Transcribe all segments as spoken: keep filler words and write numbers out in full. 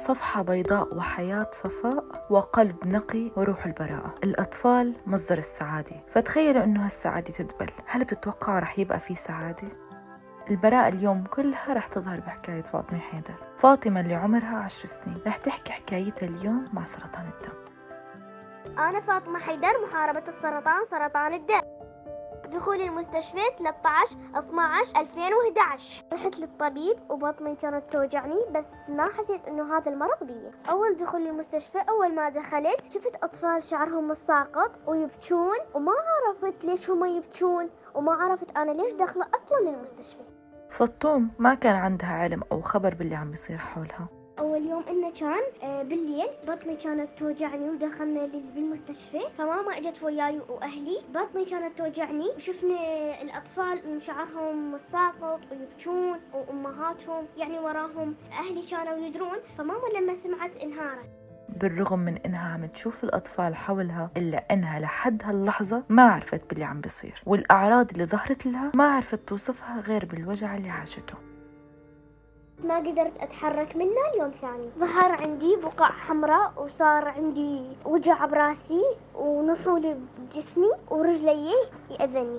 صفحة بيضاء وحياة صفاء وقلب نقي وروح البراءة. الأطفال مصدر السعادة، فتخيلوا إنه هالسعادة تدبل، هل بتتوقعوا رح يبقى في سعادة؟ البراءة اليوم كلها رح تظهر بحكاية فاطمة حيدر. فاطمة اللي عمرها عشر سنين رح تحكي حكايتها اليوم مع سرطان الدم. أنا فاطمة حيدر، محاربة السرطان، سرطان الدم. دخولي المستشفى ثلاثة عشر اثنا عشر ألفين وأحد عشر. رحت للطبيب وبطني كانت توجعني، بس ما حسيت انه هذا المرض بي. اول دخول المستشفى، اول ما دخلت شفت اطفال شعرهم مساقط ويبكون، وما عرفت ليش هم يبكون، وما عرفت انا ليش داخله اصلا للمستشفى. فطوم ما كان عندها علم او خبر باللي عم بيصير حولها. أول يوم إنه كان بالليل بطني كانت توجعني ودخلنا بالمستشفى، فماما أجت وياي وأهلي. بطني كانت توجعني وشفنا الأطفال شعرهم مساقط ويبكون وأمهاتهم يعني وراهم. أهلي كانوا يدرون، فماما لما سمعت انهارت. بالرغم من إنها عم تشوف الأطفال حولها، إلا إنها لحد هاللحظة ما عرفت باللي عم بيصير، والأعراض اللي ظهرت لها ما عرفت توصفها غير بالوجع اللي عاشته. ما قدرت أتحرك منه. اليوم ثاني ظهر عندي بقع حمراء، وصار عندي وجع براسي ونحول بجسمي ورجلي يأذني.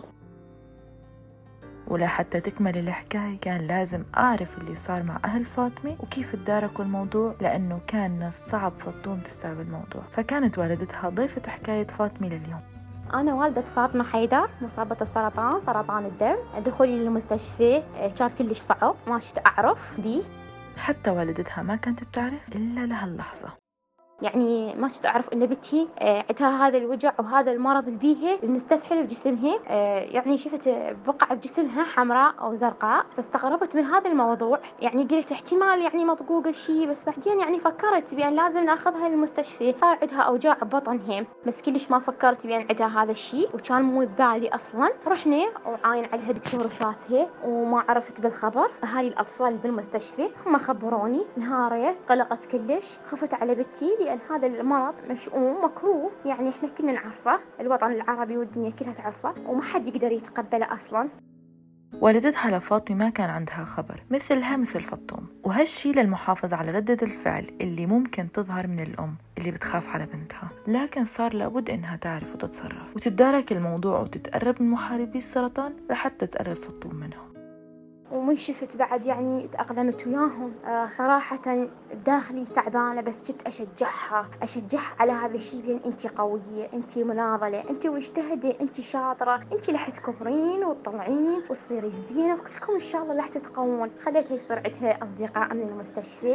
ولحتى تكمل الحكاية كان لازم أعرف اللي صار مع أهل فاطمة وكيف تداركوا الموضوع، لأنه كان صعب فطوم تستوعب الموضوع. فكانت والدتها ضيفة حكاية فاطمة لليوم. أنا والدة فاطمة حيدر، مصابة السرطان، سرطان الدم. دخولي للمستشفى كان كلش صعب، ما شفت أعرف بيه. حتى والدتها ما كانت بتعرف إلا لهاللحظة. يعني ما كنت أعرف إن بنتي عندها هذا الوجع وهذا المرض اللي بيها المستفحل بجسمها. يعني شفت بقع بجسمها حمراء أو زرقاء، فاستغربت من هذا الموضوع. يعني قلت احتمال يعني مطقوقة شيء، بس بعدين يعني فكرت بأن لازم ناخذها للمستشفى، صار عندها أوجاع ببطنها، بس كلش ما فكرت بأن عندها هذا الشيء، وكان مو ببالي أصلا. رحنا وعاين عليها دكتور وشافها، وما عرفت بالخبر. أهالي الأطفال بالمستشفى هم خبروني، انهارت، قلقت كلش، خفت على بنتي لأن هذا المرض مشؤوم مكروه. يعني احنا كلنا نعرفه، الوطن العربي والدنيا كلها تعرفه، وما حد يقدر يتقبله أصلا. والدتها لفاطمة ما كان عندها خبر مثلها مثل فطوم، وهالشي للمحافظة على ردة الفعل اللي ممكن تظهر من الأم اللي بتخاف على بنتها. لكن صار لابد إنها تعرف وتتصرف وتتدارك الموضوع وتتقرب من محاربي السرطان لحتى تقرب فطوم منهم. ومن شفت بعد يعني تأقلمت وياهم. آه صراحة داخلي تعبانة، بس جيت أشجعها أشجعها على هذا الشيء، بأن أنت قوية، أنت مناضلة، أنت مجتهدة، أنت شاطرة، أنت رح تكبرين وتطلعين وتصيري زينة، وكلكم إن شاء الله رح تتقوون. خليتها يصير عندها أصدقاء من المستشفى.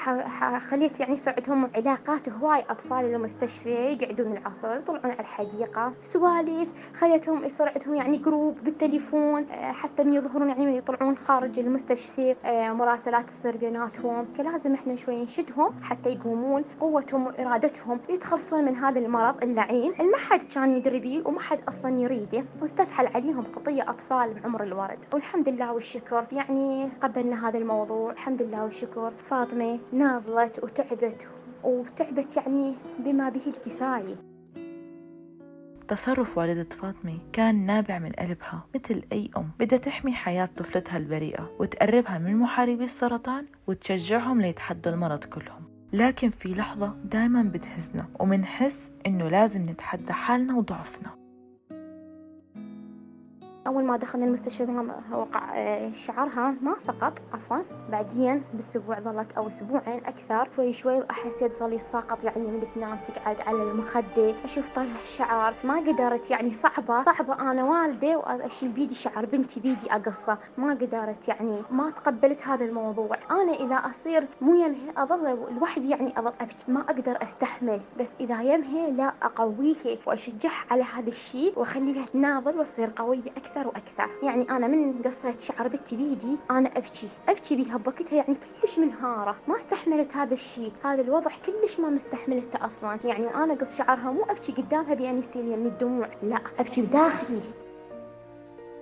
آه خليت يعني يصير عندهم علاقات هواي أطفال المستشفى، يقعدون العصر، يطلعون على الحديقة، سوالف. خليتهم يصير عندهم يعني جروب بالتليفون، آه حتى من يظهرون يعني من يطلعون خارج المستشفى، مراسلات تصير بيناتهم. فلازم احنا شوي نشدهم حتى يقومون قوتهم وإرادتهم، يتخلصون من هذا المرض اللعين اللي ما حد كان يدري بيه وما حد أصلا يريده، واستفحل عليهم خطية أطفال بعمر الورد. والحمد لله والشكر يعني قبلنا هذا الموضوع، الحمد لله والشكر. فاطمة ناضلت وتعبت وتعبت يعني بما به الكفاية. تصرف والدة فاطمة كان نابع من قلبها، مثل أي أم بدها تحمي حياة طفلتها البريئة وتقربها من محاربي السرطان وتشجعهم ليتحدوا المرض كلهم. لكن في لحظة دايما بتهزنا ومنحس إنه لازم نتحدى حالنا وضعفنا. أول ما دخلنا المستشفى ما وقع شعرها ما سقط عفوا، بعدين بالأسبوع ظلت أو أسبوعين أكثر شوي شوي حسيت ظل يساقط. يعني من تنام تقعد على المخدة أشوف طايح الشعر، ما قدرت يعني صعبة صعبة أنا والدة وأشيل بيدي شعر بنتي بيدي أقصه، ما قدرت يعني ما تقبلت هذا الموضوع. أنا إذا أصير مو يمها أظل لوحدي يعني أظل أبكي، ما أقدر أستحمل، بس إذا يمها لا أقويها وأشجعها على هذا الشيء وأخليها تناضل وتصير قوية أكثر وأكثر. يعني أنا من قصيت شعر بنتي بيدي أنا أبكي أبكي بها بوقتها، يعني كلش منهارة، ما استحملت هذا الشيء، هذا الوضع كلش ما مستحملته أصلا. يعني أنا قص شعرها مو أبكي قدامها بأن يصير من الدموع، لا أبكي بداخلي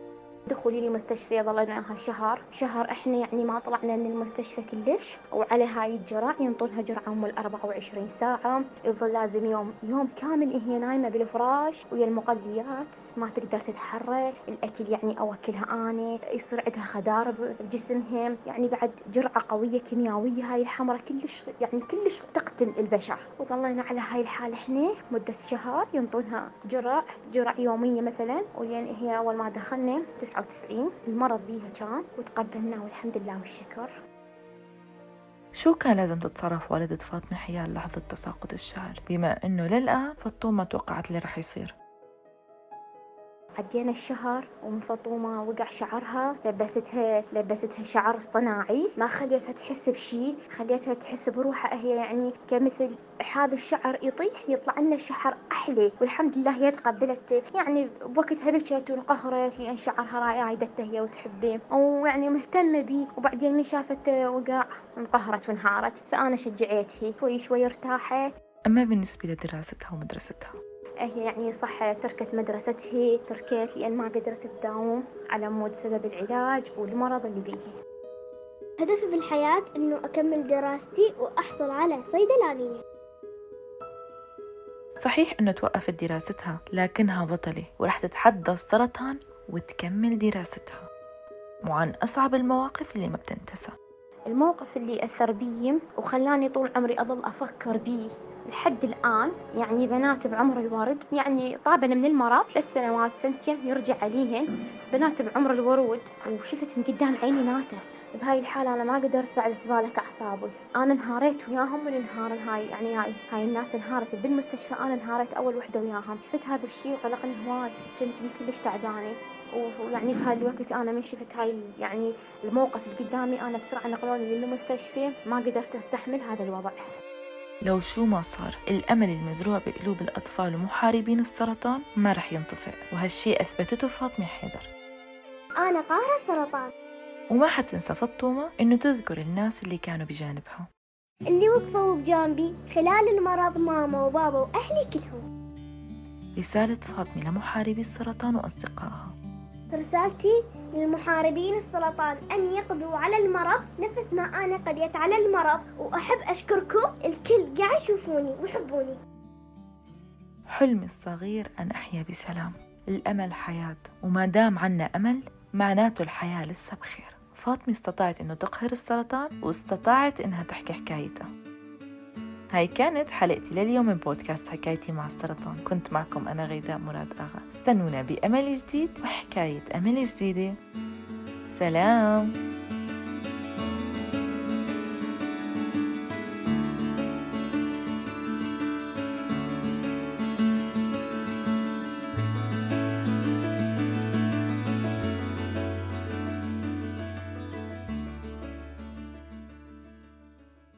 دخولي لي مستشفى ظلنا شهر شهر احنا يعني ما طلعنا من المستشفى كلش، وعلى هاي الجرعة ينطونها جرعة أم الأربعة وعشرين ساعة، يظل لازم يوم يوم كامل هي نايمة بالفراش ويا المغذيات، ما تقدر تتحرك، الأكل يعني أوكلها أنا، يصير عندها خدار بجسمها، يعني بعد جرعة قوية كيميائية هاي الحمرة كلش يعني كلش تقتل البشر. وظلينا على هاي الحالة احنا مدة شهر، ينطونها جرع جرع يومية مثلا، ويعني هي أول ما دخلنا تسعة وتسعين المرض بيها كان، وتقبلنا والحمد لله والشكر. شو كان لازم تتصرف والدة فاطمة حيال لحظة تساقط الشعر، بما أنه للآن فطومة توقعت اللي رح يصير؟ عدينا الشهر ومن فطومة وقع شعرها، لبستها لبستها شعر اصطناعي، ما خليتها تحس بشي، خليتها تحس بروحها هي، يعني كمثل هذا الشعر يطيح يطلع لنا شعر أحلى، والحمد لله هي تقبلت، يعني بوقتها بكت وانقهرت لأن شعرها رايدته هي وتحبه ويعني مهتمة بيه، وبعدين من شافته وقع انقهرت وانهارت، فأنا شجعتها شوي شوي ارتاحت. أما بالنسبة لدراستها ومدرستها؟ هي يعني صح تركت مدرستها، تركت لأن ما قدرت تداوم على مود سبب العلاج والمرض اللي بيه. هدفي بالحياة إنه أكمل دراستي وأحصل على صيدلانية. صحيح إنه توقفت دراستها، لكنها بطلة ورح تتحدى السرطان وتكمل دراستها، وعن أصعب المواقف اللي ما بتنتسى. الموقف اللي أثر بي وخلاني طول عمري أظل أفكر بيه لحد الآن، يعني بنات بعمر الورد، يعني طابن من المرض ثلاث سنوات سنتين يرجع عليهن، بنات بعمر الورود، وشفت من قدام عيني ناته. بهاي الحالة أنا ما قدرت بعد أتمالك أعصابي، أنا انهاريت وياهم من انهار هاي، يعني هاي هاي الناس انهارت بالمستشفى، أنا انهارت أول وحدة وياهم. شفت هذا الشيء وقلقني هواي، كنت كلش تعبانة، ويعني بهاي الوقت أنا من شفت هاي يعني الموقف اللي قدامي أنا بسرعة نقلوني للمستشفى، ما قدرت أستحمل هذا الوضع. لو شو ما صار، الأمل المزروع بقلوب الأطفال ومحاربين السرطان ما رح ينطفئ، وهالشيء أثبتته فاطمة حيدر. أنا قاهرة السرطان. وما حتنسى فطومة إنه تذكر الناس اللي كانوا بجانبها، اللي وقفوا بجانبي خلال المرض، ماما وبابا وأهلي كلهم. رسالة فاطمة لمحاربي السرطان وأصدقائها. رسالتي للمحاربين السرطان أن يقضوا على المرض نفس ما أنا قضيت على المرض، وأحب أشكركم الكل قاعد يشوفوني ويحبوني. حلمي الصغير أن أحيا بسلام، الأمل حياة، وما دام عنا أمل معناته الحياة لسه بخير. فاطمة استطاعت إنه تقهر السرطان واستطاعت إنها تحكي حكايتها. هاي كانت حلقتي لليوم من بودكاست حكايتي مع السرطان. كنت معكم أنا غيداء مراد آغا. استنونا بأمل جديد وحكاية أمل جديدة. سلام.